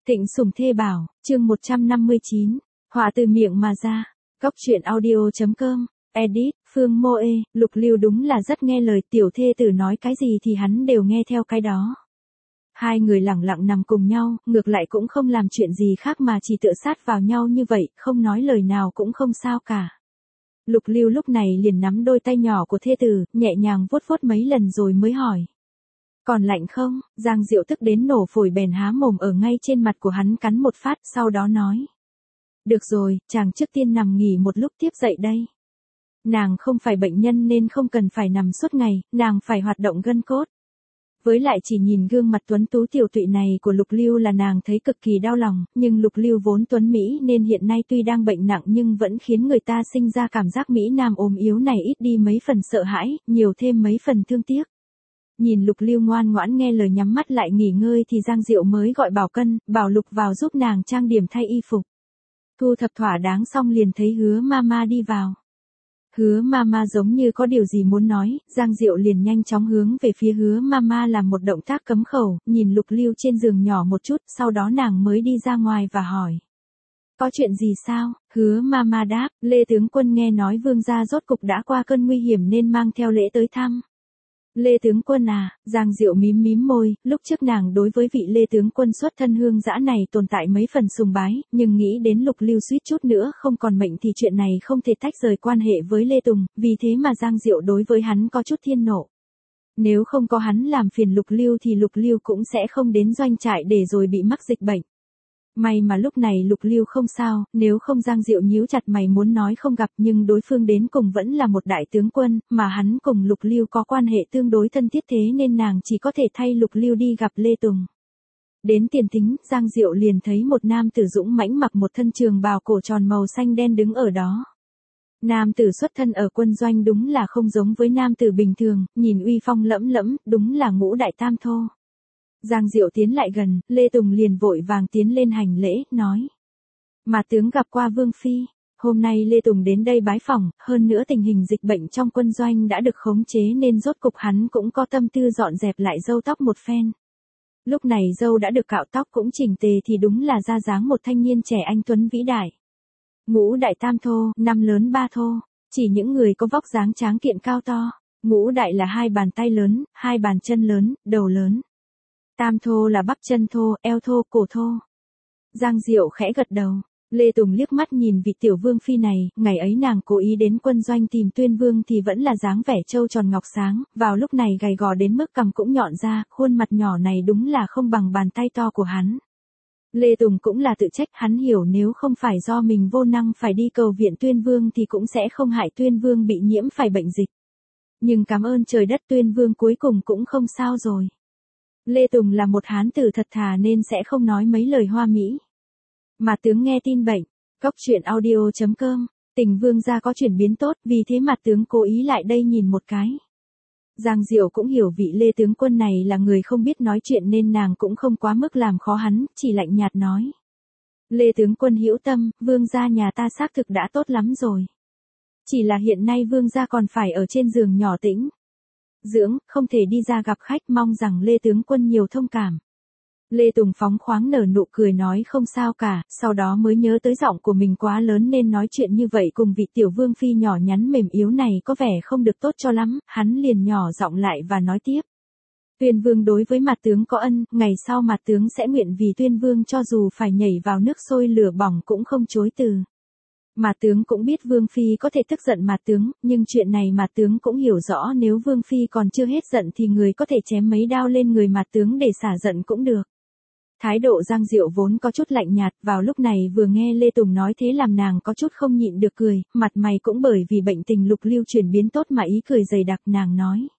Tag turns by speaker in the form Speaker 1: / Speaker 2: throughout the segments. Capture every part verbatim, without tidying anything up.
Speaker 1: Thịnh Sủng Thê Bảo, chương một trăm năm mươi chín, họa từ miệng mà ra. Góc truyện audio chấm com, edit, Phương Mô Ê, Lục Lưu đúng là rất nghe lời, tiểu thê tử nói cái gì thì hắn đều nghe theo cái đó. Hai người lẳng lặng nằm cùng nhau, ngược lại cũng không làm chuyện gì khác mà chỉ tựa sát vào nhau như vậy, không nói lời nào cũng không sao cả. Lục Lưu lúc này liền nắm đôi tay nhỏ của thê tử, nhẹ nhàng vuốt vuốt mấy lần rồi mới hỏi. Còn lạnh không? Giang Diệu tức đến nổ phổi bèn há mồm ở ngay trên mặt của hắn cắn một phát, sau đó nói. Được rồi, chàng trước tiên nằm nghỉ một lúc tiếp dậy đây. Nàng không phải bệnh nhân nên không cần phải nằm suốt ngày, nàng phải hoạt động gân cốt. Với lại chỉ nhìn gương mặt tuấn tú tiểu tụy này của Lục Lưu là nàng thấy cực kỳ đau lòng, nhưng Lục Lưu vốn tuấn Mỹ nên hiện nay tuy đang bệnh nặng nhưng vẫn khiến người ta sinh ra cảm giác Mỹ Nam ốm yếu này ít đi mấy phần sợ hãi, nhiều thêm mấy phần thương tiếc. Nhìn Lục Lưu ngoan ngoãn nghe lời nhắm mắt lại nghỉ ngơi thì Giang Diệu mới gọi Bảo Cân, bảo Lục vào giúp nàng trang điểm thay y phục. Thu thập thỏa đáng xong liền thấy Hứa Mama đi vào. Hứa Mama giống như có điều gì muốn nói, Giang Diệu liền nhanh chóng hướng về phía Hứa Mama làm một động tác cấm khẩu, nhìn Lục Lưu trên giường nhỏ một chút, sau đó nàng mới đi ra ngoài và hỏi. Có chuyện gì sao? Hứa Mama đáp, Lê tướng quân nghe nói vương gia rốt cục đã qua cơn nguy hiểm nên mang theo lễ tới thăm. Lê tướng quân à, Giang Diệu mím mím môi, lúc trước nàng đối với vị Lê tướng quân xuất thân hương dã này tồn tại mấy phần sùng bái, nhưng nghĩ đến Lục Lưu suýt chút nữa không còn mệnh thì chuyện này không thể tách rời quan hệ với Lê Tùng, vì thế mà Giang Diệu đối với hắn có chút thiên nộ. Nếu không có hắn làm phiền Lục Lưu thì Lục Lưu cũng sẽ không đến doanh trại để rồi bị mắc dịch bệnh. May mà lúc này Lục Lưu không sao, nếu không Giang Diệu nhíu chặt mày muốn nói không gặp nhưng đối phương đến cùng vẫn là một đại tướng quân, mà hắn cùng Lục Lưu có quan hệ tương đối thân thiết thế nên nàng chỉ có thể thay Lục Lưu đi gặp Lê Tùng. Đến tiền thính, Giang Diệu liền thấy một nam tử dũng mãnh mặc một thân trường bào cổ tròn màu xanh đen đứng ở đó. Nam tử xuất thân ở quân doanh đúng là không giống với nam tử bình thường, nhìn uy phong lẫm lẫm, đúng là Ngũ đại tam thô. Giang Diệu tiến lại gần, Lê Tùng liền vội vàng tiến lên hành lễ, nói. Mà tướng gặp qua Vương Phi, hôm nay Lê Tùng đến đây bái phỏng, hơn nữa tình hình dịch bệnh trong quân doanh đã được khống chế nên rốt cục hắn cũng có tâm tư dọn dẹp lại râu tóc một phen. Lúc này râu đã được cạo tóc cũng chỉnh tề thì đúng là ra dáng một thanh niên trẻ anh tuấn vĩ đại. Ngũ đại tam thô, năm lớn ba thô, chỉ những người có vóc dáng tráng kiện cao to. Ngũ đại là hai bàn tay lớn, hai bàn chân lớn, đầu lớn. Tam thô là bắp chân thô, eo thô, cổ thô. Giang Diệu khẽ gật đầu. Lê Tùng liếc mắt nhìn vị tiểu vương phi này, ngày ấy nàng cố ý đến quân doanh tìm Tuyên Vương thì vẫn là dáng vẻ trâu tròn ngọc sáng, vào lúc này gầy gò đến mức cằm cũng nhọn ra, khuôn mặt nhỏ này đúng là không bằng bàn tay to của hắn. Lê Tùng cũng là tự trách, hắn hiểu nếu không phải do mình vô năng phải đi cầu viện Tuyên Vương thì cũng sẽ không hại Tuyên Vương bị nhiễm phải bệnh dịch. Nhưng cảm ơn trời đất Tuyên Vương cuối cùng cũng không sao rồi. Lê Tùng là một hán tử thật thà nên sẽ không nói mấy lời hoa mỹ. Mà tướng nghe tin bệnh, góc truyện audio chấm com, tình vương gia có chuyển biến tốt, vì thế mà tướng cố ý lại đây nhìn một cái. Giang Diệu cũng hiểu vị Lê tướng quân này là người không biết nói chuyện nên nàng cũng không quá mức làm khó hắn, chỉ lạnh nhạt nói. Lê tướng quân hữu tâm, vương gia nhà ta xác thực đã tốt lắm rồi. Chỉ là hiện nay vương gia còn phải ở trên giường nhỏ tĩnh dưỡng, không thể đi ra gặp khách, mong rằng Lê tướng quân nhiều thông cảm. Lê Tùng phóng khoáng nở nụ cười nói không sao cả, sau đó mới nhớ tới giọng của mình quá lớn nên nói chuyện như vậy cùng vị tiểu vương phi nhỏ nhắn mềm yếu này có vẻ không được tốt cho lắm, hắn liền nhỏ giọng lại và nói tiếp. Tuyên Vương đối với mặt tướng có ân, ngày sau mặt tướng sẽ nguyện vì Tuyên Vương cho dù phải nhảy vào nước sôi lửa bỏng cũng không chối từ. Mà tướng cũng biết Vương Phi có thể tức giận mà tướng, nhưng chuyện này mà tướng cũng hiểu rõ nếu Vương Phi còn chưa hết giận thì người có thể chém mấy đao lên người mà tướng để xả giận cũng được. Thái độ Giang Diệu vốn có chút lạnh nhạt, vào lúc này vừa nghe Lê Tùng nói thế làm nàng có chút không nhịn được cười, mặt mày cũng bởi vì bệnh tình Lục Lưu chuyển biến tốt mà ý cười dày đặc, nàng nói.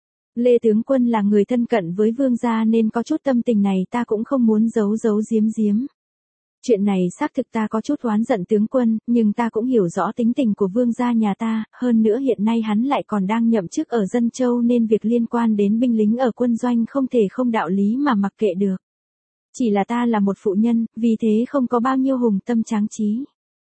Speaker 1: Lê tướng quân là người thân cận với vương gia nên có chút tâm tình này ta cũng không muốn giấu giấu giếm giếm. Chuyện này xác thực ta có chút oán giận tướng quân, nhưng ta cũng hiểu rõ tính tình của vương gia nhà ta, hơn nữa hiện nay hắn lại còn đang nhậm chức ở Dân Châu nên việc liên quan đến binh lính ở quân doanh không thể không đạo lý mà mặc kệ được. Chỉ là ta là một phụ nhân, vì thế không có bao nhiêu hùng tâm tráng trí.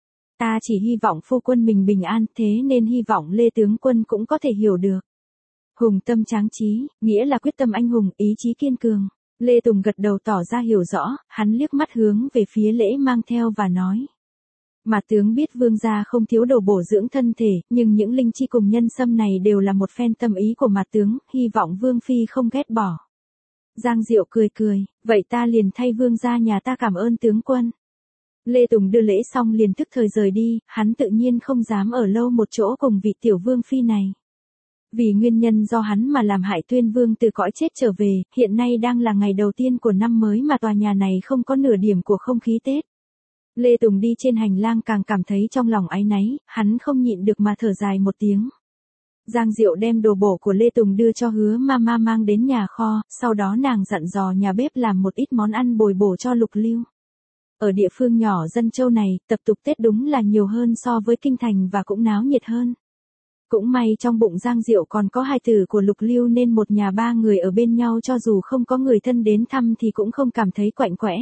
Speaker 1: Ta chỉ hy vọng phu quân mình bình an, thế nên hy vọng Lê tướng quân cũng có thể hiểu được. Hùng tâm tráng trí, nghĩa là quyết tâm anh hùng, ý chí kiên cường. Lê Tùng gật đầu tỏ ra hiểu rõ, hắn liếc mắt hướng về phía Lễ Mang Theo và nói. Mà tướng biết vương gia không thiếu đồ bổ dưỡng thân thể, nhưng những linh chi cùng nhân sâm này đều là một phen tâm ý của mặt tướng, hy vọng vương phi không ghét bỏ. Giang Diệu cười cười, vậy ta liền thay vương gia nhà ta cảm ơn tướng quân. Lê Tùng đưa lễ xong liền tức thời rời đi, hắn tự nhiên không dám ở lâu một chỗ cùng vị tiểu vương phi này. Vì nguyên nhân do hắn mà làm hại Tuyên Vương từ cõi chết trở về, hiện nay đang là ngày đầu tiên của năm mới mà tòa nhà này không có nửa điểm của không khí Tết. Lê Tùng đi trên hành lang càng cảm thấy trong lòng áy náy, hắn không nhịn được mà thở dài một tiếng. Giang Diệu đem đồ bổ của Lê Tùng đưa cho Hứa Mama mang đến nhà kho, sau đó nàng dặn dò nhà bếp làm một ít món ăn bồi bổ cho Lục Lưu. Ở địa phương nhỏ dân châu này, tập tục Tết đúng là nhiều hơn so với kinh thành và cũng náo nhiệt hơn. Cũng may trong bụng Giang Diệu còn có hai tử của Lục Lưu nên một nhà ba người ở bên nhau cho dù không có người thân đến thăm thì cũng không cảm thấy quạnh quẽ.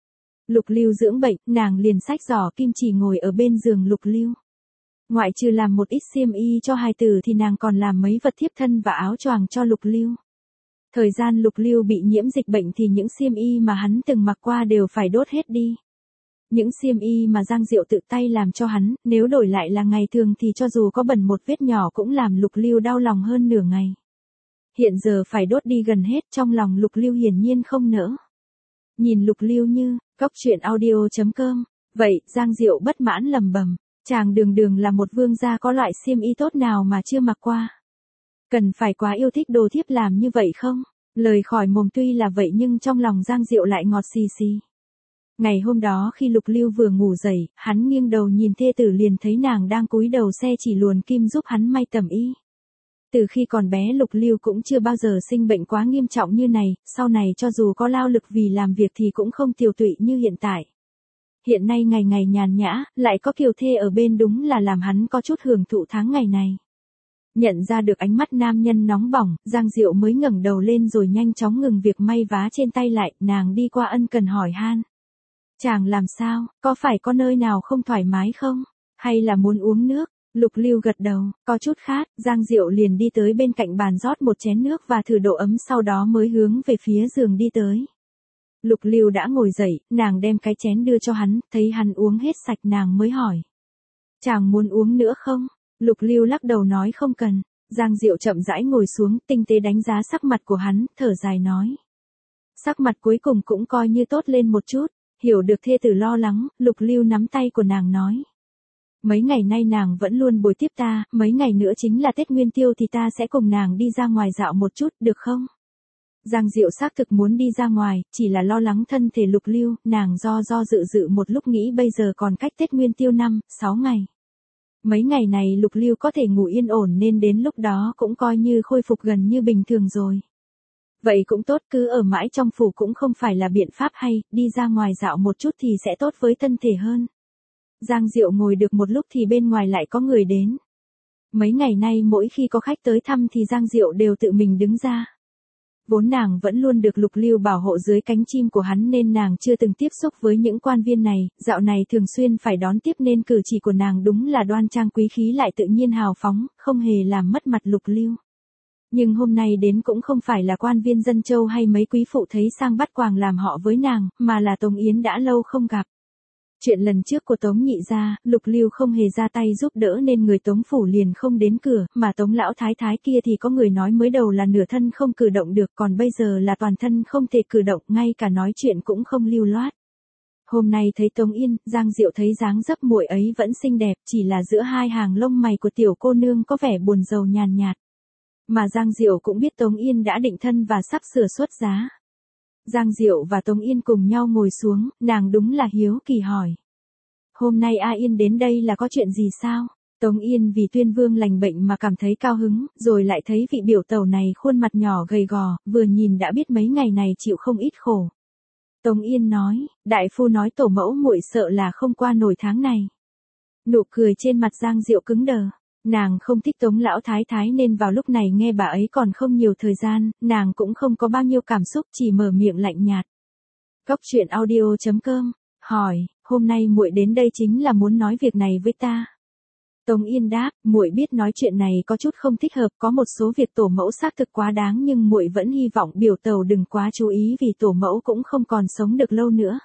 Speaker 1: Lục Lưu dưỡng bệnh, nàng liền xách giỏ kim chỉ ngồi ở bên giường Lục Lưu. Ngoại trừ làm một ít xiêm y cho hai tử thì nàng còn làm mấy vật thiếp thân và áo choàng cho Lục Lưu. Thời gian Lục Lưu bị nhiễm dịch bệnh thì những xiêm y mà hắn từng mặc qua đều phải đốt hết đi. Những xiêm y mà Giang Diệu tự tay làm cho hắn, nếu đổi lại là ngày thường thì cho dù có bẩn một vết nhỏ cũng làm Lục Lưu đau lòng hơn nửa ngày. Hiện giờ phải đốt đi gần hết, trong lòng Lục Lưu hiển nhiên không nỡ. Nhìn Lục Lưu như, cóc truyện audio chấm com. Vậy, Giang Diệu bất mãn lầm bầm, chàng đường đường là một vương gia có loại xiêm y tốt nào mà chưa mặc qua. Cần phải quá yêu thích đồ thiếp làm như vậy không? Lời khỏi mồm tuy là vậy nhưng trong lòng Giang Diệu lại ngọt xì xì. Ngày hôm đó khi Lục Lưu vừa ngủ dậy, hắn nghiêng đầu nhìn thê tử liền thấy nàng đang cúi đầu xe chỉ luồn kim giúp hắn may tầm y. Từ khi còn bé Lục Lưu cũng chưa bao giờ sinh bệnh quá nghiêm trọng như này, sau này cho dù có lao lực vì làm việc thì cũng không tiều tụy như hiện tại. Hiện nay ngày ngày nhàn nhã, lại có kiều thê ở bên đúng là làm hắn có chút hưởng thụ tháng ngày này. Nhận ra được ánh mắt nam nhân nóng bỏng, Giang Diệu mới ngẩng đầu lên rồi nhanh chóng ngừng việc may vá trên tay lại, nàng đi qua ân cần hỏi han. Chàng làm sao, có phải có nơi nào không thoải mái không? Hay là muốn uống nước? Lục Lưu gật đầu, có chút khát, Giang Diệu liền đi tới bên cạnh bàn rót một chén nước và thử độ ấm sau đó mới hướng về phía giường đi tới. Lục Lưu đã ngồi dậy, nàng đem cái chén đưa cho hắn, thấy hắn uống hết sạch nàng mới hỏi. Chàng muốn uống nữa không? Lục Lưu lắc đầu nói không cần. Giang Diệu chậm rãi ngồi xuống, tinh tế đánh giá sắc mặt của hắn, thở dài nói. Sắc mặt cuối cùng cũng coi như tốt lên một chút. Hiểu được thê tử lo lắng, Lục Lưu nắm tay của nàng nói. Mấy ngày nay nàng vẫn luôn bồi tiếp ta, mấy ngày nữa chính là Tết Nguyên Tiêu thì ta sẽ cùng nàng đi ra ngoài dạo một chút, được không? Giang Diệu xác thực muốn đi ra ngoài, chỉ là lo lắng thân thể Lục Lưu, nàng do do dự dự một lúc nghĩ bây giờ còn cách Tết Nguyên Tiêu năm, sáu ngày. Mấy ngày này Lục Lưu có thể ngủ yên ổn nên đến lúc đó cũng coi như khôi phục gần như bình thường rồi. Vậy cũng tốt, cứ ở mãi trong phủ cũng không phải là biện pháp hay, đi ra ngoài dạo một chút thì sẽ tốt với thân thể hơn. Giang Diệu ngồi được một lúc thì bên ngoài lại có người đến. Mấy ngày nay mỗi khi có khách tới thăm thì Giang Diệu đều tự mình đứng ra. Vốn nàng vẫn luôn được Lục Lưu bảo hộ dưới cánh chim của hắn nên nàng chưa từng tiếp xúc với những quan viên này, dạo này thường xuyên phải đón tiếp nên cử chỉ của nàng đúng là đoan trang quý khí lại tự nhiên hào phóng, không hề làm mất mặt Lục Lưu. Nhưng hôm nay đến cũng không phải là quan viên dân châu hay mấy quý phụ thấy sang bắt quàng làm họ với nàng, mà là Tống Yến đã lâu không gặp. Chuyện lần trước của Tống nhị gia, Lục Lưu không hề ra tay giúp đỡ nên người Tống phủ liền không đến cửa, mà Tống lão thái thái kia thì có người nói mới đầu là nửa thân không cử động được, còn bây giờ là toàn thân không thể cử động, ngay cả nói chuyện cũng không lưu loát. Hôm nay thấy Tống Yên, Giang Diệu thấy dáng dấp muội ấy vẫn xinh đẹp, chỉ là giữa hai hàng lông mày của tiểu cô nương có vẻ buồn rầu nhàn nhạt. Mà Giang Diệu cũng biết Tống Yên đã định thân và sắp sửa xuất giá. Giang Diệu và Tống Yên cùng nhau ngồi xuống, nàng đúng là hiếu kỳ hỏi. Hôm nay A Yên đến đây là có chuyện gì sao? Tống Yên vì Tuyên Vương lành bệnh mà cảm thấy cao hứng, rồi lại thấy vị biểu tẩu này khuôn mặt nhỏ gầy gò, vừa nhìn đã biết mấy ngày này chịu không ít khổ. Tống Yên nói, đại phu nói tổ mẫu muội sợ là không qua nổi tháng này. Nụ cười trên mặt Giang Diệu cứng đờ. Nàng không thích Tống lão thái thái nên vào lúc này nghe bà ấy còn không nhiều thời gian, nàng cũng không có bao nhiêu cảm xúc, chỉ mở miệng lạnh nhạt. Cóc truyện audio chấm com hỏi, hôm nay muội đến đây chính là muốn nói việc này với ta. Tống Yên đáp, muội biết nói chuyện này có chút không thích hợp, có một số việc tổ mẫu xác thực quá đáng nhưng muội vẫn hy vọng biểu tẩu đừng quá chú ý vì tổ mẫu cũng không còn sống được lâu nữa.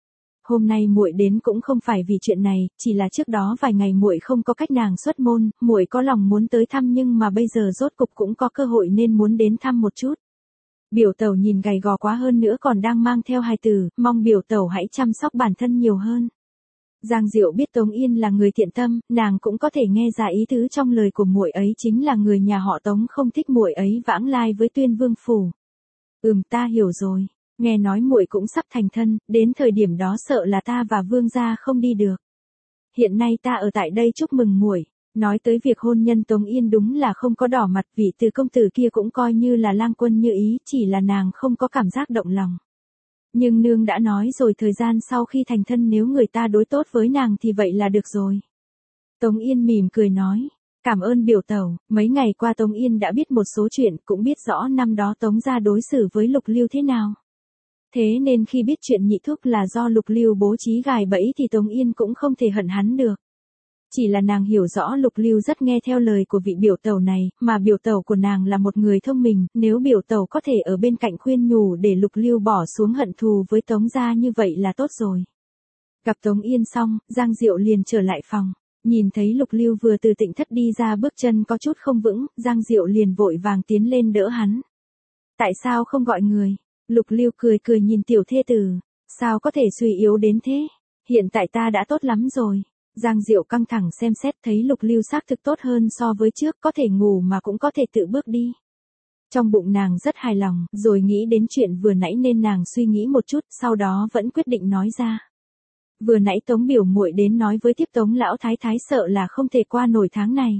Speaker 1: Hôm nay muội đến cũng không phải vì chuyện này, chỉ là trước đó vài ngày muội không có cách nàng xuất môn, muội có lòng muốn tới thăm nhưng mà bây giờ rốt cục cũng có cơ hội nên muốn đến thăm một chút. Biểu tẩu nhìn gầy gò quá hơn nữa còn đang mang theo hài tử, mong biểu tẩu hãy chăm sóc bản thân nhiều hơn. Giang Diệu biết Tống Yên là người thiện tâm, nàng cũng có thể nghe ra ý tứ trong lời của muội ấy chính là người nhà họ Tống không thích muội ấy vãng lai với Tuyên Vương phủ. Ừm, ta hiểu rồi, nghe nói muội cũng sắp thành thân, đến thời điểm đó sợ là ta và Vương gia không đi được. Hiện nay ta ở tại đây chúc mừng muội. Nói tới việc hôn nhân Tống Yên đúng là không có đỏ mặt, vị từ công tử kia cũng coi như là lang quân như ý, chỉ là nàng không có cảm giác động lòng. Nhưng nương đã nói rồi, thời gian sau khi thành thân nếu người ta đối tốt với nàng thì vậy là được rồi. Tống Yên mỉm cười nói, cảm ơn biểu tẩu. Mấy ngày qua Tống Yên đã biết một số chuyện, cũng biết rõ năm đó Tống gia đối xử với Lục Lưu thế nào. Thế nên khi biết chuyện nhị thúc là do Lục Lưu bố trí gài bẫy thì Tống Yên cũng không thể hận hắn được. Chỉ là nàng hiểu rõ Lục Lưu rất nghe theo lời của vị biểu tẩu này, mà biểu tẩu của nàng là một người thông minh, nếu biểu tẩu có thể ở bên cạnh khuyên nhủ để Lục Lưu bỏ xuống hận thù với Tống gia như vậy là tốt rồi. Gặp Tống Yên xong, Giang Diệu liền trở lại phòng, nhìn thấy Lục Lưu vừa từ Tịnh thất đi ra bước chân có chút không vững, Giang Diệu liền vội vàng tiến lên đỡ hắn. Tại sao không gọi người? Lục Lưu cười cười nhìn tiểu thê tử, sao có thể suy yếu đến thế? Hiện tại ta đã tốt lắm rồi. Giang Diệu căng thẳng xem xét thấy Lục Lưu xác thực tốt hơn so với trước, có thể ngủ mà cũng có thể tự bước đi. Trong bụng nàng rất hài lòng, rồi nghĩ đến chuyện vừa nãy nên nàng suy nghĩ một chút, sau đó vẫn quyết định nói ra. Vừa nãy Tống biểu muội đến nói với tiếp Tống lão thái thái sợ là không thể qua nổi tháng này.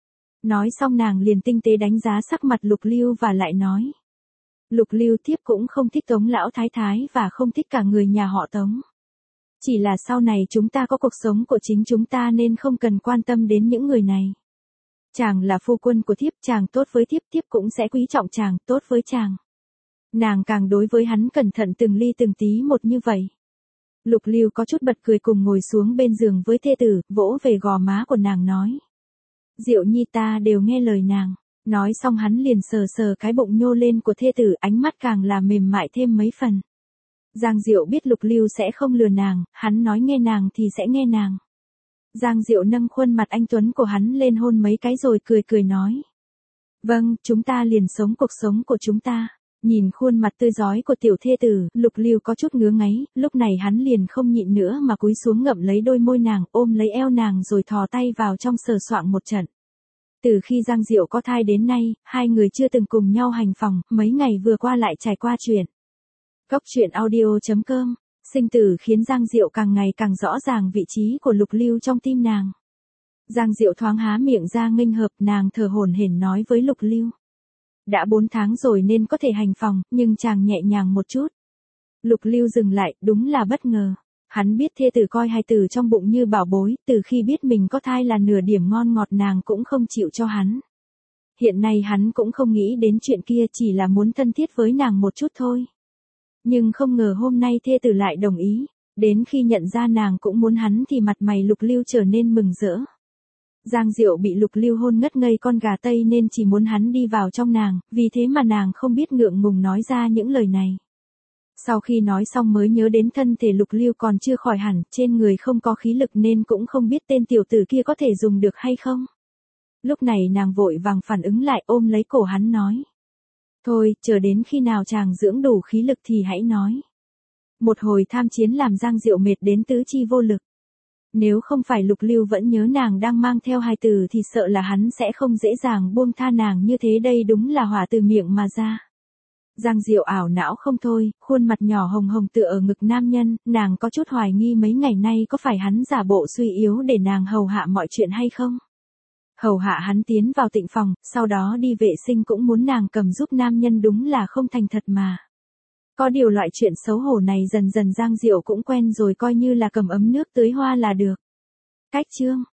Speaker 1: Nói xong nàng liền tinh tế đánh giá sắc mặt Lục Lưu và lại nói. Lục Lưu tiếp cũng không thích Tống lão thái thái và không thích cả người nhà họ Tống. Chỉ là sau này chúng ta có cuộc sống của chính chúng ta nên không cần quan tâm đến những người này. Chàng là phu quân của thiếp, chàng tốt với thiếp, thiếp cũng sẽ quý trọng chàng, tốt với chàng. Nàng càng đối với hắn cẩn thận từng ly từng tí một như vậy. Lục Lưu có chút bật cười cùng ngồi xuống bên giường với thê tử, vỗ về gò má của nàng nói. Diệu nhi ta đều nghe lời nàng. Nói xong hắn liền sờ sờ cái bụng nhô lên của thê tử, ánh mắt càng là mềm mại thêm mấy phần. Giang Diệu biết Lục Lưu sẽ không lừa nàng, hắn nói nghe nàng thì sẽ nghe nàng. Giang Diệu nâng khuôn mặt anh tuấn của hắn lên hôn mấy cái rồi cười cười nói. Vâng, chúng ta liền sống cuộc sống của chúng ta. Nhìn khuôn mặt tươi rói của tiểu thê tử, Lục Lưu có chút ngứa ngáy, lúc này hắn liền không nhịn nữa mà cúi xuống ngậm lấy đôi môi nàng, ôm lấy eo nàng rồi thò tay vào trong sờ soạng một trận. Từ khi Giang Diệu có thai đến nay, hai người chưa từng cùng nhau hành phòng, mấy ngày vừa qua lại trải qua chuyện. Góc truyện audio chấm com, sinh tử khiến Giang Diệu càng ngày càng rõ ràng vị trí của Lục Lưu trong tim nàng. Giang Diệu thoáng há miệng ra nghênh hợp, nàng thở hổn hển nói với Lục Lưu. Đã bốn tháng rồi nên có thể hành phòng, nhưng chàng nhẹ nhàng một chút. Lục Lưu dừng lại, đúng là bất ngờ. Hắn biết thê tử coi hài tử trong bụng như bảo bối, từ khi biết mình có thai là nửa điểm ngon ngọt nàng cũng không chịu cho hắn. Hiện nay hắn cũng không nghĩ đến chuyện kia, chỉ là muốn thân thiết với nàng một chút thôi. Nhưng không ngờ hôm nay thê tử lại đồng ý, đến khi nhận ra nàng cũng muốn hắn thì mặt mày Lục Lưu trở nên mừng rỡ. Giang Diệu bị Lục Lưu hôn ngất ngây con gà tây nên chỉ muốn hắn đi vào trong nàng, vì thế mà nàng không biết ngượng ngùng nói ra những lời này. Sau khi nói xong mới nhớ đến thân thể Lục Lưu còn chưa khỏi hẳn, trên người không có khí lực nên cũng không biết tên tiểu tử kia có thể dùng được hay không. Lúc này nàng vội vàng phản ứng lại, ôm lấy cổ hắn nói. Thôi, chờ đến khi nào chàng dưỡng đủ khí lực thì hãy nói. Một hồi tham chiến làm Giang Diệu mệt đến tứ chi vô lực. Nếu không phải Lục Lưu vẫn nhớ nàng đang mang theo hài tử thì sợ là hắn sẽ không dễ dàng buông tha nàng như thế, đây đúng là hỏa từ miệng mà ra. Giang Diệu ảo não không thôi, khuôn mặt nhỏ hồng hồng tựa ở ngực nam nhân, nàng có chút hoài nghi mấy ngày nay có phải hắn giả bộ suy yếu để nàng hầu hạ mọi chuyện hay không. Hầu hạ hắn tiến vào tịnh phòng, sau đó đi vệ sinh cũng muốn nàng cầm giúp nam nhân, đúng là không thành thật mà. Có điều loại chuyện xấu hổ này dần dần Giang Diệu cũng quen rồi, coi như là cầm ấm nước tưới hoa là được. Cách chương